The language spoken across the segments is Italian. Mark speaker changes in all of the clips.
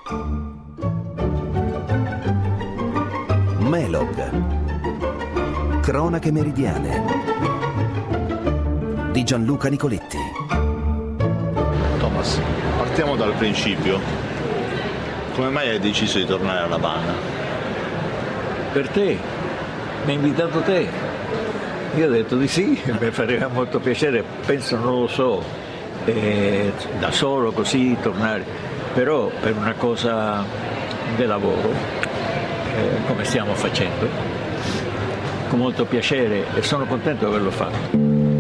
Speaker 1: Melog. Cronache meridiane di Gianluca Nicoletti.
Speaker 2: Thomas, partiamo dal principio. Come mai hai deciso di tornare alla Habana?
Speaker 3: Per te, mi ha invitato te. Io ho detto di sì, mi farebbe molto piacere, penso, non lo so, da solo così tornare, però per una cosa di lavoro, come stiamo facendo, con molto piacere, e sono contento di averlo fatto.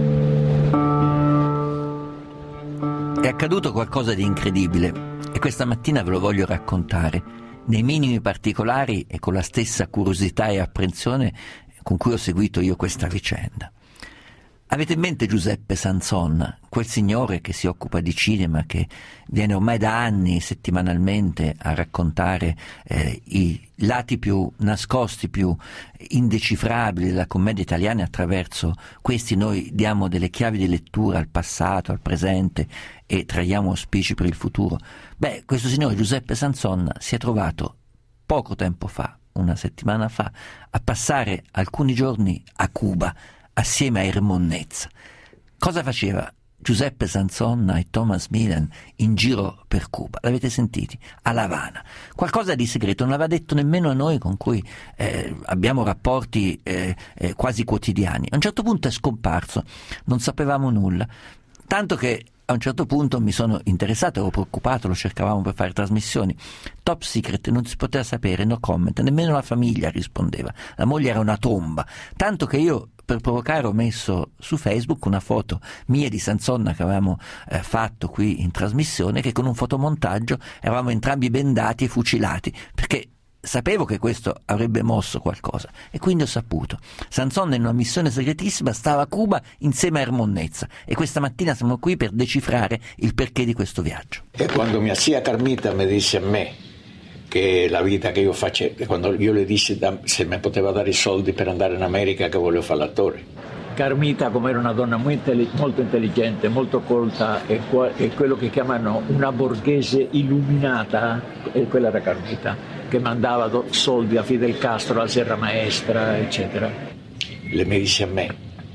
Speaker 4: È accaduto qualcosa di incredibile e questa mattina ve lo voglio raccontare, nei minimi particolari e con la stessa curiosità e apprensione con cui ho seguito io questa vicenda. Avete in mente Giuseppe Sanson, quel signore che si occupa di cinema, che viene ormai da anni settimanalmente a raccontare i lati più nascosti, più indecifrabili della commedia italiana, e attraverso questi noi diamo delle chiavi di lettura al passato, al presente e traiamo auspici per il futuro. Beh, questo signore Giuseppe Sanson si è trovato poco tempo fa, una settimana fa, a passare alcuni giorni a Cuba assieme a Hermon Netz. Cosa faceva Giuseppe Sanson e Thomas Milan in giro per Cuba? L'avete sentiti? A La Habana. Qualcosa di segreto, non l'aveva detto nemmeno a noi con cui abbiamo rapporti quasi quotidiani. A un certo punto è scomparso, non sapevamo nulla, tanto che a un certo punto mi sono interessato, ero preoccupato, lo cercavamo per fare trasmissioni. Top secret, non si poteva sapere, no comment, nemmeno la famiglia rispondeva. La moglie era una tomba, tanto che io per provocare ho messo su Facebook una foto mia e di Sanson che avevamo fatto qui in trasmissione, che con un fotomontaggio eravamo entrambi bendati e fucilati, perché sapevo che questo avrebbe mosso qualcosa, e quindi ho saputo. Sanson in una missione segretissima stava a Cuba insieme a Hermon Netz, e questa mattina siamo qui per decifrare il perché di questo viaggio.
Speaker 3: E quando mia zia Carmita mi disse a me che la vita che io facevo, quando io le dissi se mi poteva dare i soldi per andare in America, che volevo fare l'attore. Carmita, come era una donna molto intelligente, molto colta, e quello che chiamano una borghese illuminata, e quella era Carmita, che mandava soldi a Fidel Castro, alla Serra Maestra, eccetera. Le mi disse a me: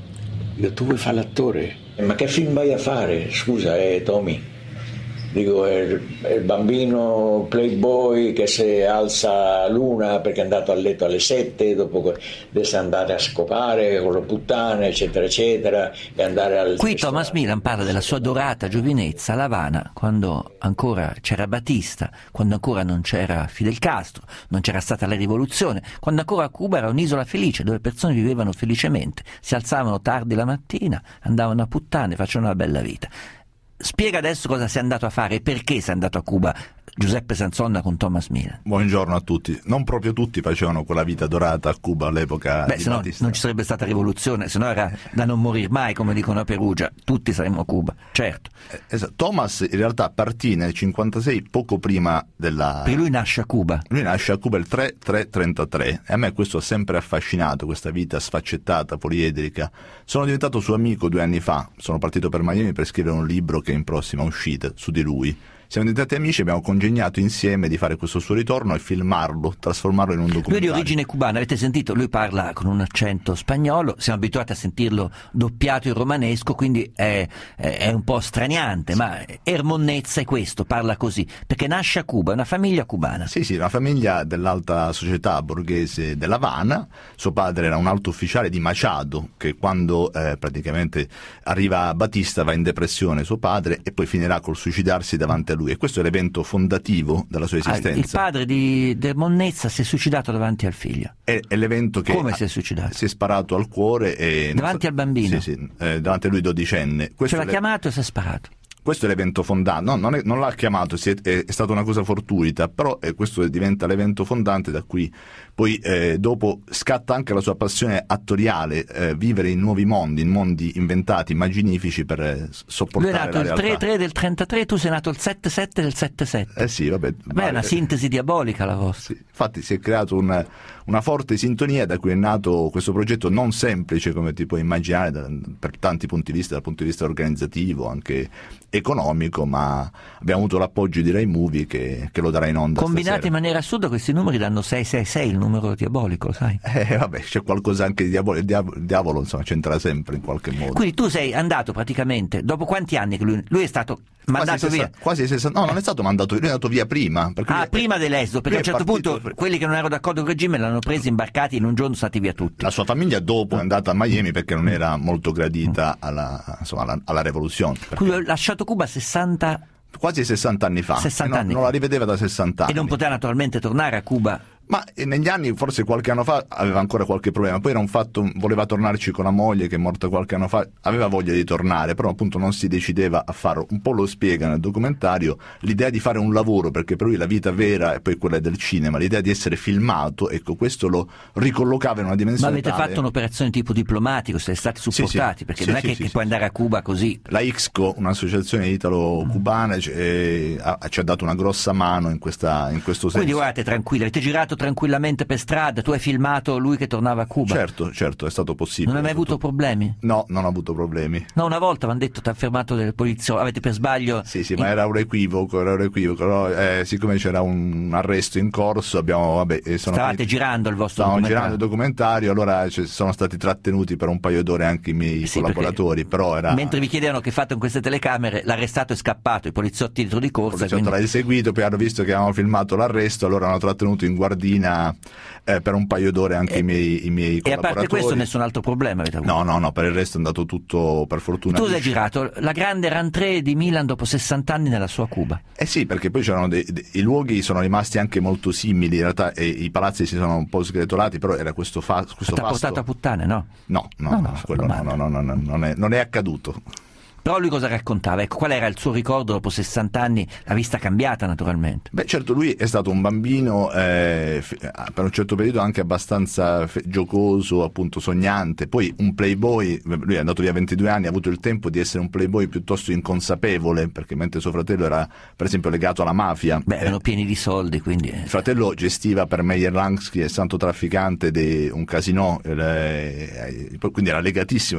Speaker 3: tu vuoi fare l'attore? Ma che film vai a fare? Scusa, Tommy. Dico, è il bambino playboy che si alza l'una perché è andato a letto alle 7, dopo deve andare a scopare con le puttane, eccetera, eccetera, e andare al...
Speaker 4: Qui Thomas Milan parla della sua dorata giovinezza a La Habana, quando ancora c'era Batista, quando ancora non c'era Fidel Castro, non c'era stata la rivoluzione, quando ancora Cuba era un'isola felice, dove le persone vivevano felicemente, si alzavano tardi la mattina, andavano a puttane, facevano una bella vita. Spiega adesso cosa sei andato a fare e perché sei andato a Cuba, Giuseppe Sanson con Thomas Milan.
Speaker 2: Buongiorno a tutti. Non proprio tutti facevano quella vita dorata a Cuba all'epoca.
Speaker 4: Beh, se no non ci sarebbe stata rivoluzione, se no era da non morir mai, come dicono a Perugia. Tutti saremmo a Cuba, certo.
Speaker 2: Esatto. Thomas in realtà partì nel 56, poco prima della...
Speaker 4: Perché lui nasce a Cuba.
Speaker 2: Lui nasce a Cuba il 3-3-33, e a me questo ha sempre affascinato, questa vita sfaccettata, poliedrica. Sono diventato suo amico 2 anni fa, sono partito per Miami per scrivere un libro che è in prossima uscita su di lui. Siamo diventati amici, abbiamo congegnato insieme di fare questo suo ritorno e filmarlo, trasformarlo in un documentario.
Speaker 4: Lui è di origine cubana, avete sentito? Lui parla con un accento spagnolo, siamo abituati a sentirlo doppiato in romanesco, quindi è un po' straniante, sì. Ma Hermon Netz è questo, parla così, perché nasce a Cuba, è una famiglia cubana.
Speaker 2: Sì, una famiglia dell'alta società borghese della Habana. Suo padre era un alto ufficiale di Machado, che quando praticamente arriva a Batista va in depressione suo padre, e poi finirà col suicidarsi davanti a lui, e questo è l'evento fondativo della sua esistenza.
Speaker 4: Il padre di Hermon Netz si è suicidato davanti al figlio.
Speaker 2: È l'evento che...
Speaker 4: Come si è suicidato?
Speaker 2: Si è sparato al cuore e...
Speaker 4: Davanti al bambino?
Speaker 2: Sì, davanti a lui 12enne.
Speaker 4: Ce l'ha chiamato e si è sparato.
Speaker 2: Questo è l'evento fondante, no, non l'ha chiamato, è stata una cosa fortuita, però questo diventa l'evento fondante da cui poi dopo scatta anche la sua passione attoriale, vivere in nuovi mondi, in mondi inventati, immaginifici per sopportare la realtà. Lui è nato
Speaker 4: il 3-3 del 33, tu sei nato il 7-7 del 7-7.
Speaker 2: Sì, vabbè.
Speaker 4: Beh, è una sintesi diabolica la vostra.
Speaker 2: Sì, infatti si è creato una forte sintonia da cui è nato questo progetto non semplice, come ti puoi immaginare, per tanti punti di vista, dal punto di vista organizzativo, anche economico, ma abbiamo avuto l'appoggio di Rai Movie che lo darà in onda
Speaker 4: combinati
Speaker 2: stasera.
Speaker 4: In maniera assurda questi numeri danno 666, il numero diabolico, sai?
Speaker 2: Vabbè, c'è qualcosa anche di diavolo, il diavolo insomma c'entra sempre in qualche modo.
Speaker 4: Quindi tu sei andato praticamente, dopo quanti anni che lui è stato mandato via?
Speaker 2: Quasi 60, no, non è stato mandato via, lui è andato via prima.
Speaker 4: Prima dell'esodo, perché a un certo punto quelli che non erano d'accordo con il regime l'hanno presi, imbarcati, in un giorno sono stati via tutti.
Speaker 2: La sua famiglia dopo è andata a Miami perché non era molto gradita alla rivoluzione.
Speaker 4: Lui ha lasciato Cuba
Speaker 2: quasi 60 anni fa.
Speaker 4: 60 anni
Speaker 2: non la rivedeva da 60 anni.
Speaker 4: E non poteva naturalmente tornare a Cuba.
Speaker 2: Ma negli anni, forse qualche anno fa, aveva ancora qualche problema. Poi voleva tornarci con la moglie che è morta qualche anno fa, aveva voglia di tornare, però appunto non si decideva a farlo. Un po' lo spiega nel documentario, l'idea di fare un lavoro, perché per lui la vita vera è poi quella del cinema, l'idea di essere filmato, ecco, questo lo ricollocava in una dimensione.
Speaker 4: Ma avete fatto un'operazione tipo diplomatico, siete stati supportati, perché non è che puoi andare a Cuba così.
Speaker 2: La IXCO, un'associazione italo-cubana, ci ha dato una grossa mano in questo senso.
Speaker 4: Quindi guardate, tranquilli, avete girato tranquillamente per strada, tu hai filmato lui che tornava a Cuba?
Speaker 2: Certo, è stato possibile.
Speaker 4: Non hai mai avuto problemi?
Speaker 2: No, non ho avuto problemi.
Speaker 4: No, una volta mi hanno detto ti ha fermato delle polizie, avete per sbaglio...
Speaker 2: Sì, ma era un equivoco, però, siccome c'era un arresto in corso,
Speaker 4: stavate girando il vostro
Speaker 2: documentario? Stavamo girando il
Speaker 4: documentario,
Speaker 2: allora sono stati trattenuti per un paio d'ore anche i miei collaboratori, però era...
Speaker 4: Mentre vi chiedevano che fate con queste telecamere, l'arrestato è scappato, i poliziotti dietro di corsa...
Speaker 2: Il poliziotto l'ha eseguito, poi hanno visto che avevamo filmato l'arresto, allora hanno trattenuto in guardina per un paio d'ore anche i miei collaboratori.
Speaker 4: E a parte questo nessun altro problema avete avuto?
Speaker 2: No, per il resto è andato tutto per fortuna.
Speaker 4: Tu hai girato la grande rentrée di Milan dopo 60 anni nella sua Cuba.
Speaker 2: Sì, perché poi c'erano i luoghi sono rimasti anche molto simili, in realtà i palazzi si sono un po' sgretolati, però era questo fasto.
Speaker 4: Ti ha portato a puttane, no?
Speaker 2: No, quello non è accaduto.
Speaker 4: Però lui cosa raccontava? Ecco, qual era il suo ricordo dopo 60 anni, la vista cambiata naturalmente?
Speaker 2: Certo, lui è stato un bambino per un certo periodo anche abbastanza giocoso, appunto sognante, poi un playboy, lui è andato via a 22 anni, ha avuto il tempo di essere un playboy piuttosto inconsapevole, perché mentre suo fratello era per esempio legato alla mafia.
Speaker 4: Erano pieni di soldi, quindi...
Speaker 2: Il fratello gestiva per Meyer Lansky, è santo trafficante di un casinò, quindi era legatissimo,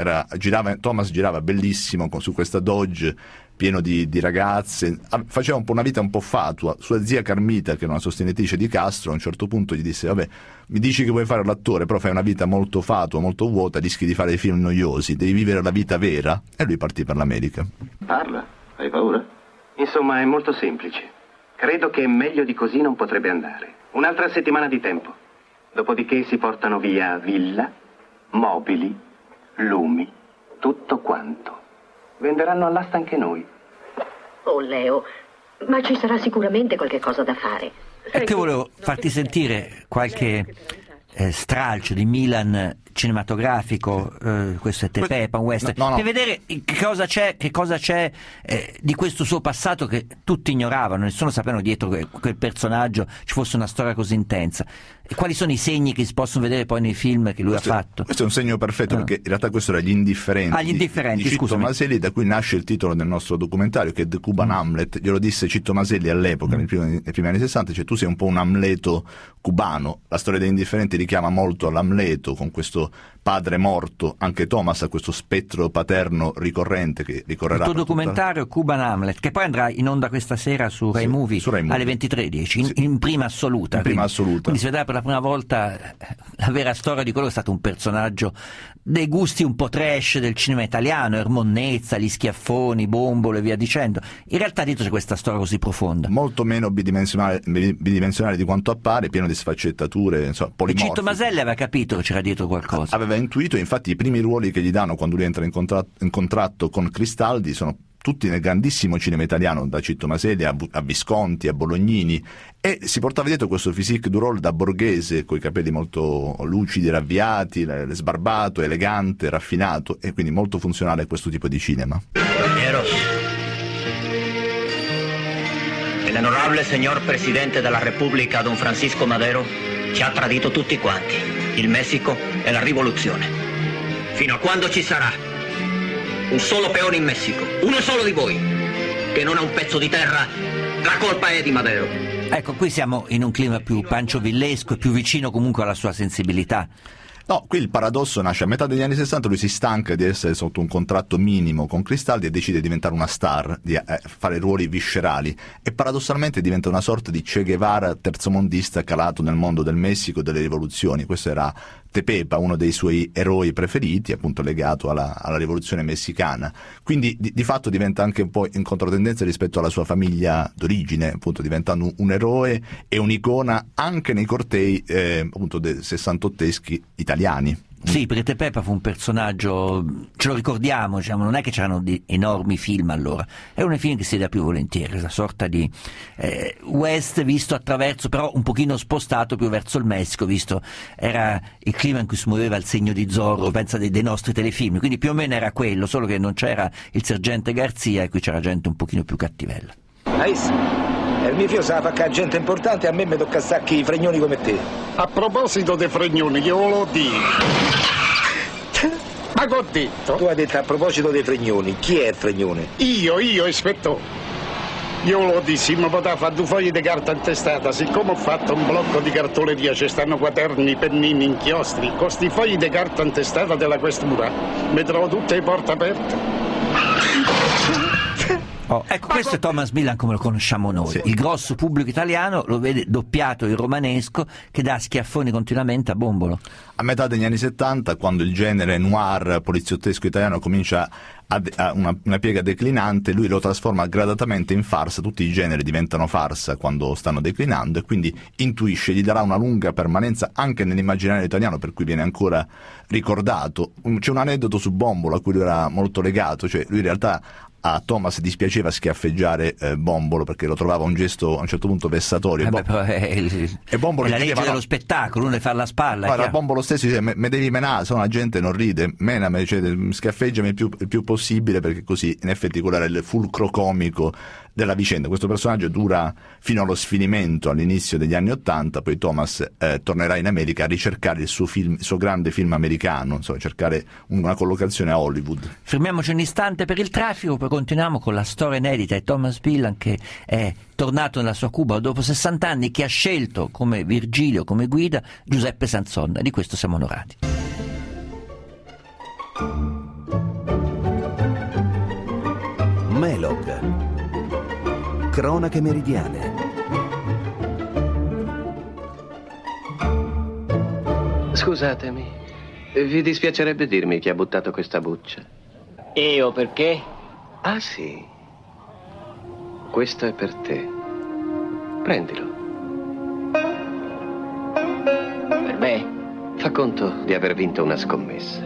Speaker 2: Thomas girava bellissimo su questa Dodge pieno di ragazze, faceva un po' una vita un po' fatua. Sua zia Carmita, che era una sostenitrice di Castro, a un certo punto gli disse: vabbè, mi dici che vuoi fare l'attore, però fai una vita molto fatua, molto vuota, rischi di fare film noiosi, devi vivere la vita vera. E lui partì per l'America.
Speaker 5: Parla, hai paura? Insomma, è molto semplice. Credo che meglio di così non potrebbe andare. Un'altra settimana di tempo, dopodiché si portano via villa, mobili, lumi, tutto quanto. Venderanno all'asta anche noi.
Speaker 6: Oh Leo, ma ci sarà sicuramente qualche cosa da fare.
Speaker 4: E che volevo farti sentire qualche stralcio di Milan cinematografico, questo è Tepepa, un western,
Speaker 2: no.
Speaker 4: Per vedere che cosa c'è di questo suo passato che tutti ignoravano, nessuno sapeva dietro quel personaggio ci fosse una storia così intensa. E quali sono i segni che si possono vedere poi nei film che lui ha fatto?
Speaker 2: Questo è un segno perfetto, perché in realtà questo era Gli Indifferenti.
Speaker 4: Gli Indifferenti,
Speaker 2: di Citto Maselli, da cui nasce il titolo del nostro documentario, che è The Cuban Hamlet. Glielo disse Citto Maselli all'epoca, nei primi anni 60, cioè tu sei un po' un Amleto cubano. La storia degli Indifferenti richiama molto all'Amleto, con questo padre morto. Anche Thomas ha questo spettro paterno ricorrente che ricorrerà.
Speaker 4: Il tuo documentario Cuban Hamlet, che poi andrà in onda questa sera su Rai Movie alle 23:10, in prima assoluta. Quindi si vedrà per la prima volta la vera storia di quello che è stato un personaggio dei gusti un po' trash del cinema italiano, Ermonnezza, gli schiaffoni, Bombolo e via dicendo. In realtà dietro c'è questa storia così profonda.
Speaker 2: Molto meno bidimensionale di quanto appare, pieno di sfaccettature, insomma, polimorfiche.
Speaker 4: E Citto Maselli aveva capito che c'era dietro qualcosa.
Speaker 2: Aveva intuito, infatti i primi ruoli che gli danno quando lui entra in contratto con Cristaldi sono tutti nel grandissimo cinema italiano, da Citto Maselli a Visconti, a Bolognini, e si portava dietro questo physique du rôle da borghese, coi capelli molto lucidi, ravviati, sbarbato, elegante, raffinato, e quindi molto funzionale a questo tipo di cinema.
Speaker 7: Caballeros, el honorable señor presidente della Repubblica, don Francisco Madero, ci ha tradito tutti quanti, il Messico e la rivoluzione. Fino a quando ci sarà un solo peone in Messico, uno solo di voi, che non ha un pezzo di terra, la colpa è di Madero.
Speaker 4: Ecco, qui siamo in un clima più panciovillesco e più vicino comunque alla sua sensibilità.
Speaker 2: No, qui il paradosso nasce a metà degli anni 60, lui si stanca di essere sotto un contratto minimo con Cristaldi e decide di diventare una star, di fare ruoli viscerali, e paradossalmente diventa una sorta di Che Guevara terzomondista calato nel mondo del Messico e delle rivoluzioni. Questo era Tepepa, uno dei suoi eroi preferiti, appunto legato alla rivoluzione messicana. Quindi di fatto diventa anche un po' in controtendenza rispetto alla sua famiglia d'origine, appunto diventando un eroe e un'icona anche nei cortei appunto sessantotteschi italiani.
Speaker 4: Sì, perché Tepepa fu un personaggio, ce lo ricordiamo, diciamo, non è che c'erano enormi film allora, è un film che si vede più volentieri, una sorta di West visto attraverso, però un pochino spostato più verso il Messico, visto era il clima in cui si muoveva il segno di Zorro, pensa dei nostri telefilm, quindi più o meno era quello, solo che non c'era il sergente Garzia e qui c'era gente un pochino più cattivella.
Speaker 8: Il mio figlio sa fa gente importante, a me mi tocca sacchi i fregnoni come te.
Speaker 9: A proposito dei fregnoni, che volevo dire? Ma che ho detto?
Speaker 8: Tu hai detto a proposito dei fregnoni, chi è il fregnone?
Speaker 9: Io, ispettore. Io volevo dire, se mi poteva fare 2 fogli di carta intestata, siccome ho fatto un blocco di cartoleria, ci stanno quaderni, pennini, inchiostri, con sti fogli di carta intestata della questura, mi trovo tutte le porte aperte.
Speaker 4: Oh, ecco, questo è Thomas Millan come lo conosciamo noi. Sì. Il grosso pubblico italiano lo vede doppiato in romanesco che dà schiaffoni continuamente a Bombolo.
Speaker 2: A metà degli anni 70, quando il genere noir poliziottesco italiano comincia a una piega declinante, lui lo trasforma gradatamente in farsa. Tutti i generi diventano farsa quando stanno declinando e quindi intuisce, gli darà una lunga permanenza anche nell'immaginario italiano, per cui viene ancora ricordato. C'è un aneddoto su Bombolo a cui lui era molto legato, cioè lui in realtà a Thomas dispiaceva schiaffeggiare Bombolo perché lo trovava un gesto a un certo punto vessatorio.
Speaker 4: E Bombolo è la legge dello spettacolo, uno deve fare la spalla.
Speaker 2: Guarda, Bombolo stesso dice: me devi menare, se no la gente non ride, menami, cioè, schiaffeggiami il più possibile, perché così in effetti quello era il fulcro comico della vicenda. Questo personaggio dura fino allo sfinimento all'inizio degli anni '80, poi Thomas tornerà in America a ricercare il suo grande film americano, insomma, cercare una collocazione a Hollywood.
Speaker 4: Fermiamoci un istante per il traffico, poi continuiamo con la storia inedita di Thomas Millan, che è tornato nella sua Cuba dopo 60 anni, che ha scelto come Virgilio, come guida, Giuseppe Sanson. Di questo siamo onorati.
Speaker 1: Melog. Cronache meridiane.
Speaker 5: Scusatemi, vi dispiacerebbe dirmi chi ha buttato questa buccia?
Speaker 10: Io, perché?
Speaker 5: Ah sì, questo è per te. Prendilo.
Speaker 10: Per me?
Speaker 5: Fa conto di aver vinto una scommessa.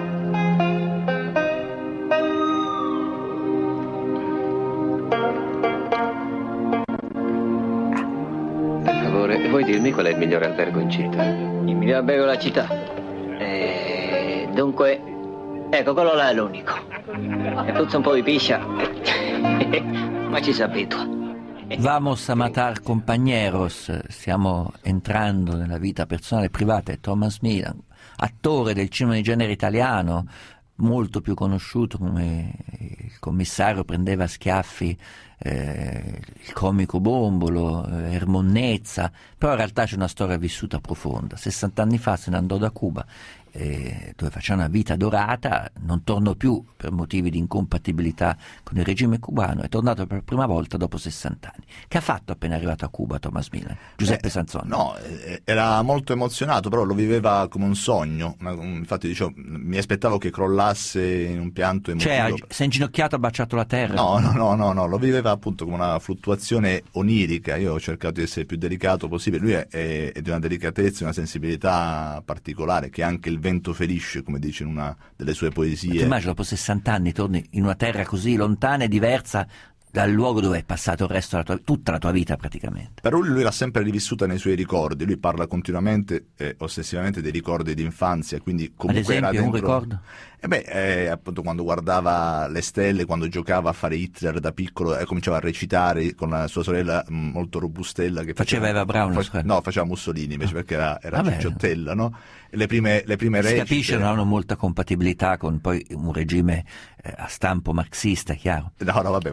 Speaker 5: Vuoi dirmi qual è il migliore albergo in città?
Speaker 10: Il migliore albergo della città? Dunque, ecco, quello là è l'unico. E puzza un po' di piscia, ma ci si abitua.
Speaker 4: Vamos a matar compañeros. Stiamo entrando nella vita personale e privata di Thomas Millan, attore del cinema di genere italiano, molto più conosciuto come il commissario prendeva a schiaffi il comico Bombolo, Ermonnezza, però in realtà c'è una storia vissuta profonda. 60 anni fa se ne andò da Cuba, dove faceva una vita dorata, non tornò più per motivi di incompatibilità con il regime cubano, è tornato per la prima volta dopo 60 anni. Che ha fatto appena arrivato a Cuba Thomas Millan? Giuseppe Sanson?
Speaker 2: No, era molto emozionato, però lo viveva come un sogno. Infatti dicevo, mi aspettavo che crollasse in un pianto emotivo.
Speaker 4: Cioè, si è inginocchiato, ha baciato la terra?
Speaker 2: No, lo viveva appunto come una fluttuazione onirica. Io ho cercato di essere più delicato possibile. Lui è di una delicatezza, una sensibilità particolare, che anche il vento ferisce, come dice in una delle sue poesie.
Speaker 4: Ma immagino dopo 60 anni torni in una terra così lontana e diversa dal luogo dove hai passato il resto della tutta la tua vita praticamente.
Speaker 2: Però lui l'ha sempre rivissuta nei suoi ricordi. Lui parla continuamente ossessivamente dei ricordi di infanzia, quindi comunque
Speaker 4: ad esempio,
Speaker 2: era dentro...
Speaker 4: un ricordo?
Speaker 2: Appunto quando guardava le stelle, quando giocava a fare Hitler da piccolo e cominciava a recitare con la sua sorella molto robustella che
Speaker 4: faceva Eva Braun,
Speaker 2: faceva Mussolini invece, perché era cicciottella, no? Le prime
Speaker 4: si
Speaker 2: recite...
Speaker 4: capisce, non hanno molta compatibilità con poi un regime a stampo marxista, chiaro.
Speaker 2: No, ma questo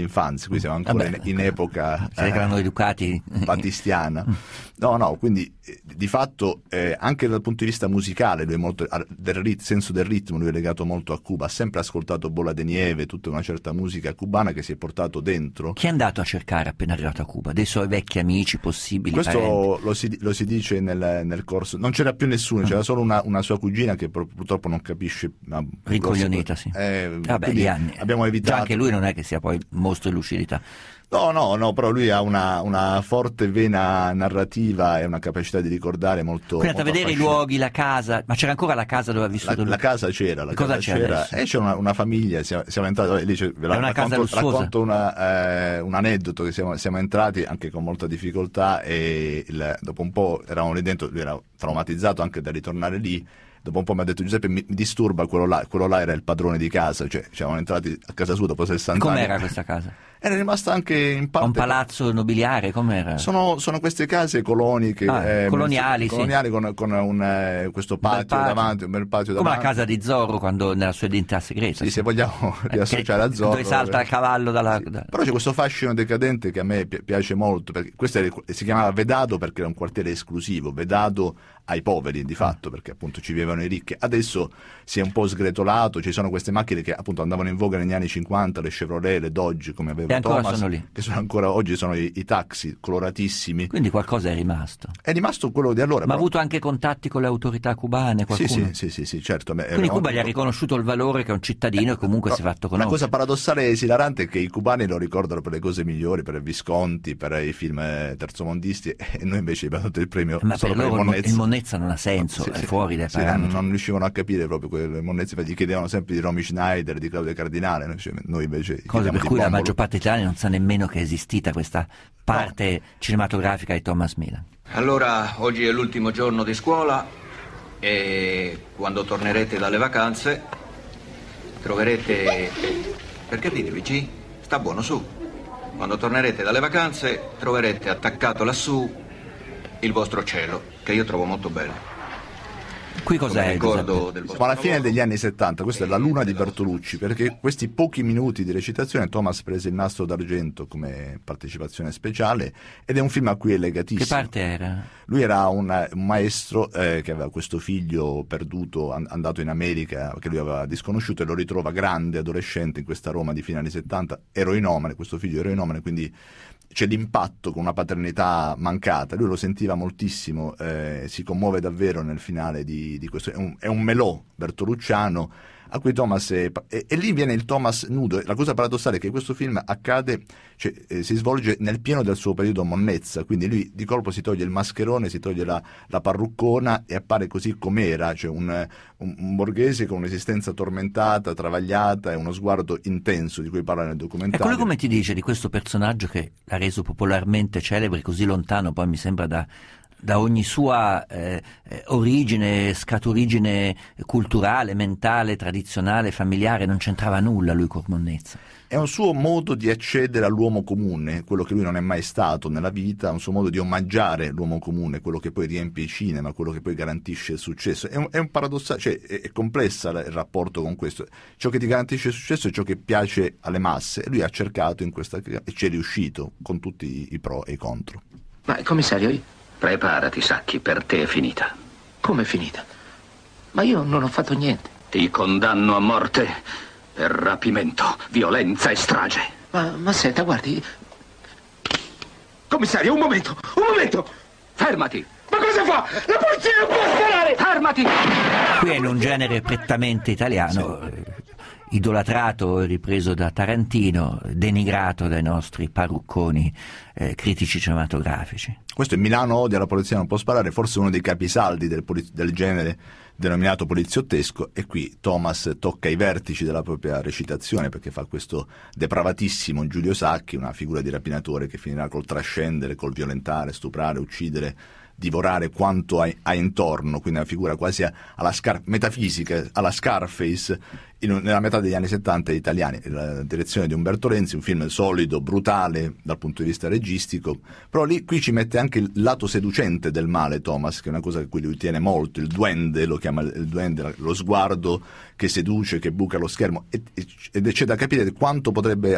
Speaker 2: dell'infanzia, qui siamo ancora in epoca
Speaker 4: erano educati
Speaker 2: battistiana. No, quindi di fatto anche dal punto di vista musicale lui è molto senso del ritmo, lui è legato molto a Cuba, ha sempre ascoltato Bola de Nieve, tutta una certa musica cubana che si è portato dentro.
Speaker 4: Chi è andato a cercare appena arrivato a Cuba? Dei suoi vecchi amici possibili?
Speaker 2: Questo lo si dice nel corso, non c'era più nessuno, c'era solo una sua cugina che purtroppo non capisce.
Speaker 4: Rincoglionita, sì. Vabbè, gli anni.
Speaker 2: Abbiamo evitato.
Speaker 4: Già anche lui non è che sia poi mostro di lucidità.
Speaker 2: No, però lui ha una forte vena narrativa e una capacità di ricordare molto.
Speaker 4: Quindi andate a vedere i luoghi, la casa, ma c'era ancora la casa dove ha vissuto lui?
Speaker 2: La casa c'era,
Speaker 4: cosa c'era?
Speaker 2: E c'è una famiglia, siamo entrati lì, racconto un aneddoto che siamo entrati anche con molta difficoltà e dopo un po' eravamo lì dentro, lui era traumatizzato anche da ritornare lì. Dopo un po' mi ha detto: Giuseppe, mi disturba quello là era il padrone di casa, cioè siamo entrati a casa sua dopo 60 anni.
Speaker 4: Com'era questa casa?
Speaker 2: Era rimasta anche in parte
Speaker 4: un palazzo nobiliare, com'era?
Speaker 2: Sono queste case coloniche,
Speaker 4: coloniali
Speaker 2: con questo patio davanti, un bel patio davanti.
Speaker 4: Come la casa di Zorro quando nella sua identità segreta.
Speaker 2: Sì, se vogliamo riassociare a Zorro.
Speaker 4: Dove salta il cavallo
Speaker 2: Però c'è questo fascino decadente che a me piace molto, perché questo si chiamava Vedado perché era un quartiere esclusivo, Vedado ai poveri di fatto, perché appunto ci vivevano i ricchi. Adesso si è un po' sgretolato, ci sono queste macchine che appunto andavano in voga negli anni 50, le Chevrolet, le Dodge, come aveva Thomas,
Speaker 4: sono lì.
Speaker 2: che sono ancora oggi, sono i taxi coloratissimi.
Speaker 4: Quindi qualcosa è rimasto.
Speaker 2: È rimasto quello di allora.
Speaker 4: Ma ha avuto anche contatti con le autorità cubane, qualcuno?
Speaker 2: Sì, certo.
Speaker 4: Quindi Cuba gli ha riconosciuto il valore che è un cittadino e comunque si è fatto conoscere.
Speaker 2: La cosa paradossale e esilarante è che i cubani lo ricordano per le cose migliori, per i Visconti, per i film terzomondisti, e noi invece abbiamo dato il premio
Speaker 4: ma
Speaker 2: solo
Speaker 4: per
Speaker 2: loro
Speaker 4: il Monnezza non ha senso. È fuori dai parametri.
Speaker 2: Non riuscivano a capire proprio quelle Monnezzi, gli chiedevano sempre di Romy Schneider, di Claudio Cardinale, noi invece
Speaker 4: cosa per cui la maggior parte degli italiani non sa nemmeno che è esistita questa parte cinematografica di Thomas Milan.
Speaker 11: Allora, oggi è l'ultimo giorno di scuola e quando tornerete dalle vacanze troverete... Perché ridi, Luigi? Sta buono, su. Quando tornerete dalle vacanze troverete attaccato lassù il vostro cielo, che io trovo molto bello.
Speaker 4: Qui cos'è?
Speaker 2: Siamo alla fine degli anni 70, questa è La Luna di Bertolucci, perché questi pochi minuti di recitazione Thomas prese il Nastro d'Argento come partecipazione speciale ed è un film a cui è legatissimo.
Speaker 4: Che parte era?
Speaker 2: Lui era un maestro che aveva questo figlio perduto, andato in America, che lui aveva disconosciuto, e lo ritrova grande, adolescente, in questa Roma di fine anni 70, eroinomane, questo figlio eroinomane, quindi c'è l'impatto con una paternità mancata. Lui lo sentiva moltissimo, si commuove davvero nel finale di questo, è un melò bertolucciano a cui Thomas e lì viene il Thomas nudo. La cosa paradossale è che questo film accade, si svolge nel pieno del suo periodo Monnezza, quindi lui di colpo si toglie il mascherone, si toglie la parruccona e appare così com'era, cioè un borghese con un'esistenza tormentata, travagliata e uno sguardo intenso di cui parla nel documentario.
Speaker 4: Ecco, lui come ti dice di questo personaggio che l'ha reso popolarmente celebre, così lontano poi mi sembra da ogni sua origine, scaturigine culturale, mentale, tradizionale, familiare, non c'entrava nulla lui con Monnezza.
Speaker 2: È un suo modo di accedere all'uomo comune, quello che lui non è mai stato nella vita, un suo modo di omaggiare l'uomo comune, quello che poi riempie i cinema, quello che poi garantisce il successo. È un paradosso, cioè è complessa il rapporto con questo. Ciò che ti garantisce il successo è ciò che piace alle masse, e lui ha cercato in questa e ci è riuscito con tutti i pro e i contro.
Speaker 12: Ma commissario, preparati, Sacchi, per te è finita.
Speaker 8: Come è finita? Ma io non ho fatto niente.
Speaker 12: Ti condanno a morte per rapimento, violenza e strage.
Speaker 8: Ma senta, guardi... Commissario, un momento!
Speaker 12: Fermati!
Speaker 8: Ma cosa fa? La polizia non può sparare!
Speaker 12: Fermati!
Speaker 4: Qui è in un genere prettamente italiano, idolatrato e ripreso da Tarantino, denigrato dai nostri parrucconi critici cinematografici.
Speaker 2: Questo è Milano odia, la polizia non può sparare, forse uno dei capisaldi del genere denominato poliziottesco, e qui Thomas tocca i vertici della propria recitazione, perché fa questo depravatissimo Giulio Sacchi, una figura di rapinatore che finirà col trascendere, col violentare, stuprare, uccidere divorare quanto ha intorno, quindi una figura quasi alla metafisica, alla Scarface, nella metà degli anni 70 italiani, la direzione di Umberto Lenzi, un film solido, brutale dal punto di vista registico, però qui ci mette anche il lato seducente del male Thomas, che è una cosa a cui lui tiene molto, il duende, lo chiama il duende, lo sguardo che seduce, che buca lo schermo, ed c'è da capire quanto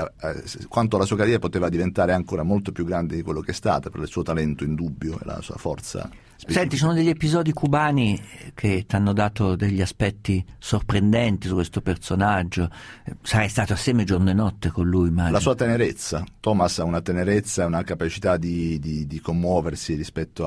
Speaker 2: la sua carriera poteva diventare ancora molto più grande di quello che è stata, per il suo talento indubbio e la sua forza.
Speaker 4: Senti, sono degli episodi cubani che ti hanno dato degli aspetti sorprendenti su questo personaggio. Sarai stato assieme giorno e notte con lui, immagino.
Speaker 2: La sua tenerezza. Thomas ha una tenerezza e una capacità di commuoversi rispetto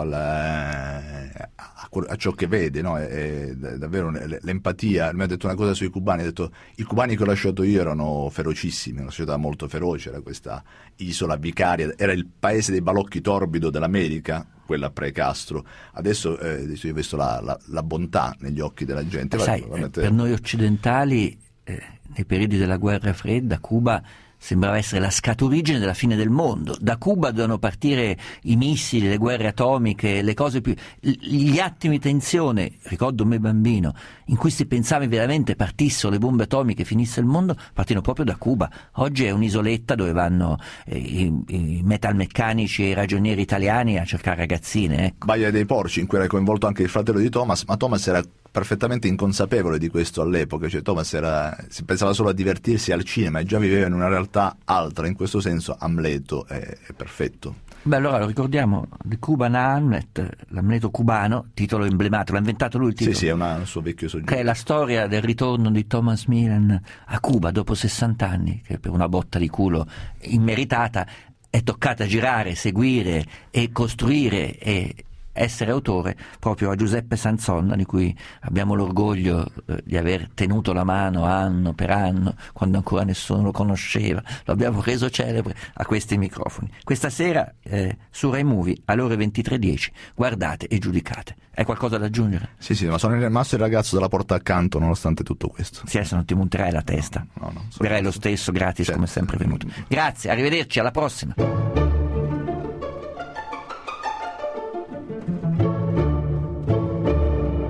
Speaker 2: a ciò che vede, no? È davvero l'empatia. Mi ha detto una cosa sui cubani, ha detto: i cubani che ho lasciato io erano ferocissimi, una società molto feroce, era questa isola vicaria, era il paese dei balocchi torbido dell'America, quella pre-Castro. Adesso io ho visto la bontà negli occhi della gente.
Speaker 4: Sai, per noi occidentali, nei periodi della guerra fredda, Cuba sembrava essere la scaturigine della fine del mondo. Da Cuba dovevano partire i missili, le guerre atomiche, le cose più... Gli attimi di tensione, ricordo me bambino, in cui si pensava veramente partissero le bombe atomiche, finisse il mondo, partirono proprio da Cuba. Oggi è un'isoletta dove vanno i metalmeccanici e i ragionieri italiani a cercare ragazzine. Ecco.
Speaker 2: Baia dei Porci, in cui era coinvolto anche il fratello di Thomas, ma Thomas era perfettamente inconsapevole di questo all'epoca, cioè Thomas si pensava solo a divertirsi al cinema e già viveva in una realtà altra. In questo senso Amleto è perfetto.
Speaker 4: Beh, allora lo ricordiamo, The Cuban Hamlet, l'Amleto cubano, titolo emblematico, l'ha inventato lui il titolo.
Speaker 2: Sì, è un suo vecchio soggetto.
Speaker 4: Che è la storia del ritorno di Thomas Milan a Cuba dopo 60 anni, che per una botta di culo immeritata è toccata girare, seguire e costruire e essere autore proprio a Giuseppe Sanzonna, di cui abbiamo l'orgoglio di aver tenuto la mano anno per anno, quando ancora nessuno lo conosceva, lo abbiamo reso celebre a questi microfoni. Questa sera su Rai Movie alle ore 23:10 guardate e giudicate. Hai qualcosa da aggiungere?
Speaker 2: Sì, ma sono rimasto il ragazzo della porta accanto nonostante tutto questo.
Speaker 4: Sì, se non ti monterai la testa.
Speaker 2: No,
Speaker 4: verrai lo stesso gratis, certo, come sempre venuto. Grazie, arrivederci, alla prossima.